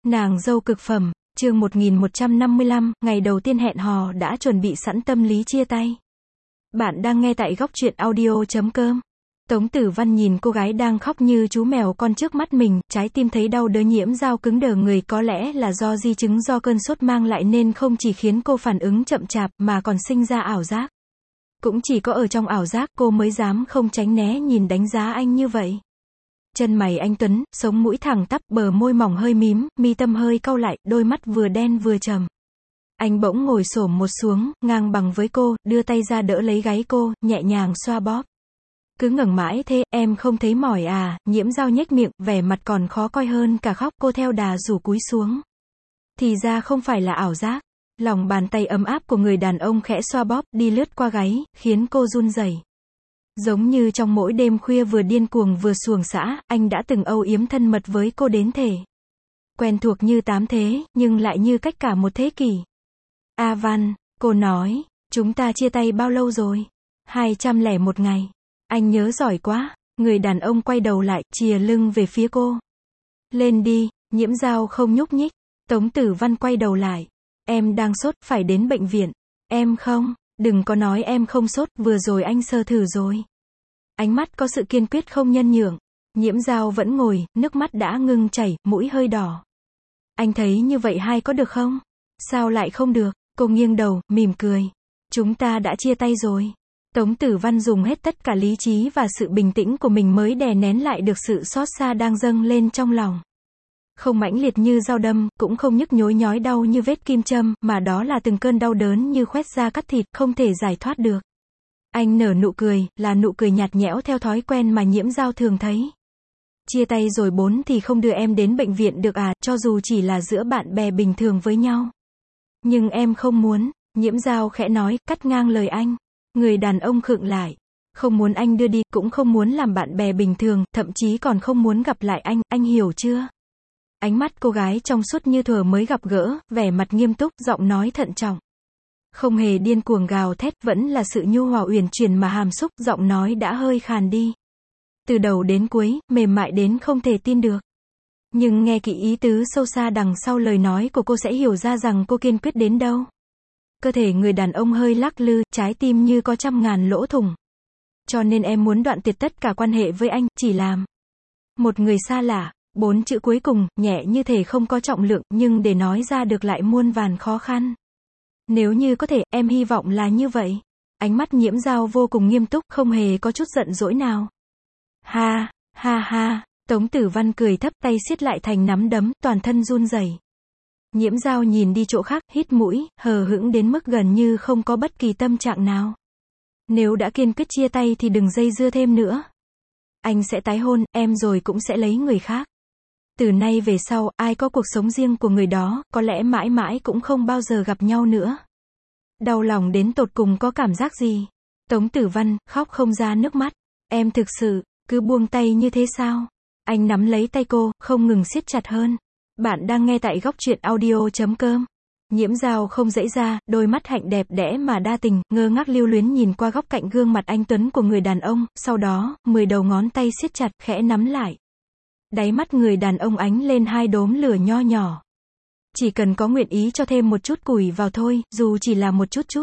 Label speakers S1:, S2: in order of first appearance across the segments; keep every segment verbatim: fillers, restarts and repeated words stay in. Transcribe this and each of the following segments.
S1: Nàng dâu cực phẩm, chương một nghìn một trăm năm mươi lăm, ngày đầu tiên hẹn hò đã chuẩn bị sẵn tâm lý chia tay. Bạn đang nghe tại góc truyện audio chấm com. Tống Tử Văn nhìn cô gái đang khóc như chú mèo con trước mắt mình, trái tim thấy đau đớn nhiễm dao cứng đờ người, có lẽ là do di chứng do cơn sốt mang lại nên không chỉ khiến cô phản ứng chậm chạp mà còn sinh ra ảo giác. Cũng chỉ có ở trong ảo giác cô mới dám không tránh né nhìn đánh giá anh như vậy. Chân mày anh tuấn, sống mũi thẳng tắp, bờ môi mỏng hơi mím, mi tâm hơi cau lại, đôi mắt vừa đen vừa trầm. Anh bỗng ngồi xổm một xuống, ngang bằng với cô, đưa tay ra đỡ lấy gáy cô, nhẹ nhàng xoa bóp. Cứ ngẩng mãi thế, em không thấy mỏi à? Nhiễm dao nhếch miệng, vẻ mặt còn khó coi hơn cả khóc, cô theo đà rủ cúi xuống. Thì ra không phải là ảo giác. Lòng bàn tay ấm áp của người đàn ông khẽ xoa bóp, đi lướt qua gáy, khiến cô run rẩy. Giống như trong mỗi đêm khuya vừa điên cuồng vừa xuồng xã, anh đã từng âu yếm thân mật với cô đến thể. Quen thuộc như tám thế, nhưng lại như cách cả một thế kỷ. A Văn, cô nói, chúng ta chia tay bao lâu rồi? hai trăm lẻ một ngày. Anh nhớ giỏi quá. Người đàn ông quay đầu lại, chìa lưng về phía cô. Lên đi. Nhiễm dao không nhúc nhích. Tống Tử Văn quay đầu lại. Em đang sốt, phải đến bệnh viện. Em không, đừng có nói em không sốt, vừa rồi anh sơ thử rồi. Ánh mắt có sự kiên quyết không nhân nhượng. Nhiễm dao vẫn ngồi, nước mắt đã ngưng chảy, mũi hơi đỏ. Anh thấy như vậy hay có được không? Sao lại không được? Cô nghiêng đầu, mỉm cười. Chúng ta đã chia tay rồi. Tống Tử Văn dùng hết tất cả lý trí và sự bình tĩnh của mình mới đè nén lại được sự xót xa đang dâng lên trong lòng. Không mãnh liệt như dao đâm, cũng không nhức nhối nhói đau như vết kim châm, mà đó là từng cơn đau đớn như khoét da cắt thịt, không thể giải thoát được. Anh nở nụ cười, là nụ cười nhạt nhẽo theo thói quen mà Nhiễm dao thường thấy. Chia tay rồi bốn thì không đưa em đến bệnh viện được à, cho dù chỉ là giữa bạn bè bình thường với nhau. Nhưng em không muốn, Nhiễm dao khẽ nói, cắt ngang lời anh. Người đàn ông khựng lại. Không muốn anh đưa đi, cũng không muốn làm bạn bè bình thường, thậm chí còn không muốn gặp lại anh, anh hiểu chưa? Ánh mắt cô gái trong suốt như thuở mới gặp gỡ, vẻ mặt nghiêm túc, giọng nói thận trọng. Không hề điên cuồng gào thét, vẫn là sự nhu hòa uyển chuyển mà hàm xúc, giọng nói đã hơi khàn đi. Từ đầu đến cuối, mềm mại đến không thể tin được. Nhưng nghe kỹ ý tứ sâu xa đằng sau lời nói của cô sẽ hiểu ra rằng cô kiên quyết đến đâu. Cơ thể người đàn ông hơi lắc lư, trái tim như có trăm ngàn lỗ thủng. Cho nên em muốn đoạn tuyệt tất cả quan hệ với anh, chỉ làm một người xa lạ. Bốn chữ cuối cùng, nhẹ như thể không có trọng lượng, nhưng để nói ra được lại muôn vàn khó khăn. Nếu như có thể, em hy vọng là như vậy. Ánh mắt Nhiễm dao vô cùng nghiêm túc, không hề có chút giận dỗi nào. Ha, ha ha, Tống Tử Văn cười thấp, tay siết lại thành nắm đấm, toàn thân run rẩy. Nhiễm dao nhìn đi chỗ khác, hít mũi, hờ hững đến mức gần như không có bất kỳ tâm trạng nào. Nếu đã kiên quyết chia tay thì đừng dây dưa thêm nữa. Anh sẽ tái hôn, em rồi cũng sẽ lấy người khác. Từ nay về sau, ai có cuộc sống riêng của người đó, có lẽ mãi mãi cũng không bao giờ gặp nhau nữa. Đau lòng đến tột cùng có cảm giác gì? Tống Tử Văn, khóc không ra nước mắt. Em thực sự, cứ buông tay như thế sao? Anh nắm lấy tay cô, không ngừng siết chặt hơn. Bạn đang nghe tại góc truyện audio chấm com. Nhiễm dao không dãy ra, đôi mắt hạnh đẹp đẽ mà đa tình, ngơ ngác lưu luyến nhìn qua góc cạnh gương mặt anh tuấn của người đàn ông, sau đó, mười đầu ngón tay siết chặt, khẽ nắm lại. Đáy mắt người đàn ông ánh lên hai đốm lửa nho nhỏ. Chỉ cần có nguyện ý cho thêm một chút củi vào thôi, dù chỉ là một chút chút.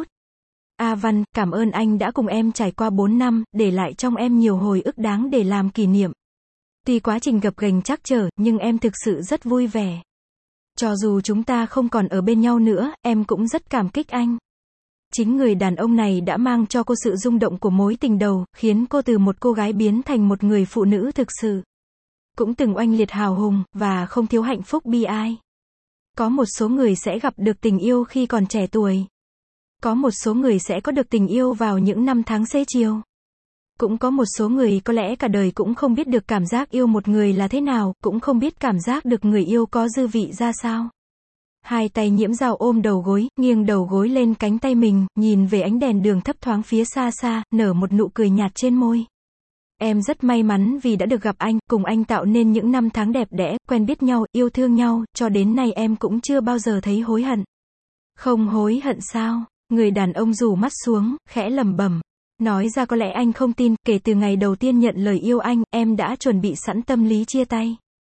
S1: A Văn, cảm ơn anh đã cùng em trải qua bốn năm, để lại trong em nhiều hồi ức đáng để làm kỷ niệm. Tuy quá trình gập ghềnh trắc trở, nhưng em thực sự rất vui vẻ. Cho dù chúng ta không còn ở bên nhau nữa, em cũng rất cảm kích anh. Chính người đàn ông này đã mang cho cô sự rung động của mối tình đầu, khiến cô từ một cô gái biến thành một người phụ nữ thực sự. Cũng từng oanh liệt hào hùng, và không thiếu hạnh phúc bi ai. Có một số người sẽ gặp được tình yêu khi còn trẻ tuổi. Có một số người sẽ có được tình yêu vào những năm tháng xế chiều. Cũng có một số người có lẽ cả đời cũng không biết được cảm giác yêu một người là thế nào, cũng không biết cảm giác được người yêu có dư vị ra sao. Hai tay Nhiễm dao ôm đầu gối, nghiêng đầu gối lên cánh tay mình, nhìn về ánh đèn đường thấp thoáng phía xa xa, nở một nụ cười nhạt trên môi. Em rất may mắn vì đã được gặp anh, cùng anh tạo nên những năm tháng đẹp đẽ, quen biết nhau, yêu thương nhau, cho đến nay em cũng chưa bao giờ thấy hối hận. Không hối hận sao? Người đàn ông rủ mắt xuống, khẽ lẩm bẩm. Nói ra có lẽ anh không tin, kể từ ngày đầu tiên nhận lời yêu anh, em đã chuẩn bị sẵn tâm lý chia tay.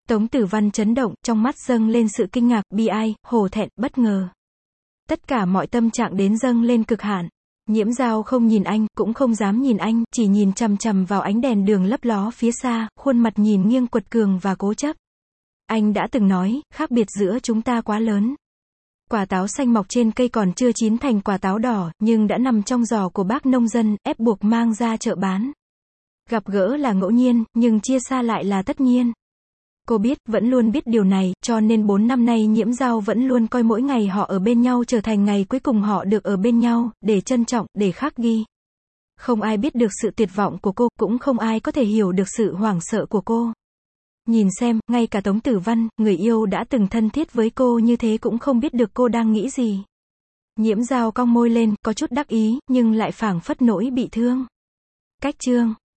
S1: Tống Tử Văn chấn động, trong mắt dâng lên sự kinh ngạc, bi ai, hổ thẹn, bất ngờ. Tất cả mọi tâm trạng đến dâng lên cực hạn. Nhiễm Dao không nhìn anh, cũng không dám nhìn anh, chỉ nhìn chằm chằm vào ánh đèn đường lấp ló phía xa, khuôn mặt nhìn nghiêng quật cường và cố chấp. Anh đã từng nói, khác biệt giữa chúng ta quá lớn. Quả táo xanh mọc trên cây còn chưa chín thành quả táo đỏ, nhưng đã nằm trong giỏ của bác nông dân, ép buộc mang ra chợ bán. Gặp gỡ là ngẫu nhiên, nhưng chia xa lại là tất nhiên. Cô biết, vẫn luôn biết điều này, cho nên bốn năm nay Nhiễm Dao vẫn luôn coi mỗi ngày họ ở bên nhau trở thành ngày cuối cùng họ được ở bên nhau, để trân trọng, để khắc ghi. Không ai biết được sự tuyệt vọng của cô, cũng không ai có thể hiểu được sự hoảng sợ của cô. Nhìn xem, ngay cả Tống Tử Văn, người yêu đã từng thân thiết với cô như thế cũng không biết được cô đang nghĩ gì. Nhiễm Dao cong môi lên, có chút đắc ý, nhưng lại phảng phất nỗi bị thương. Cách chương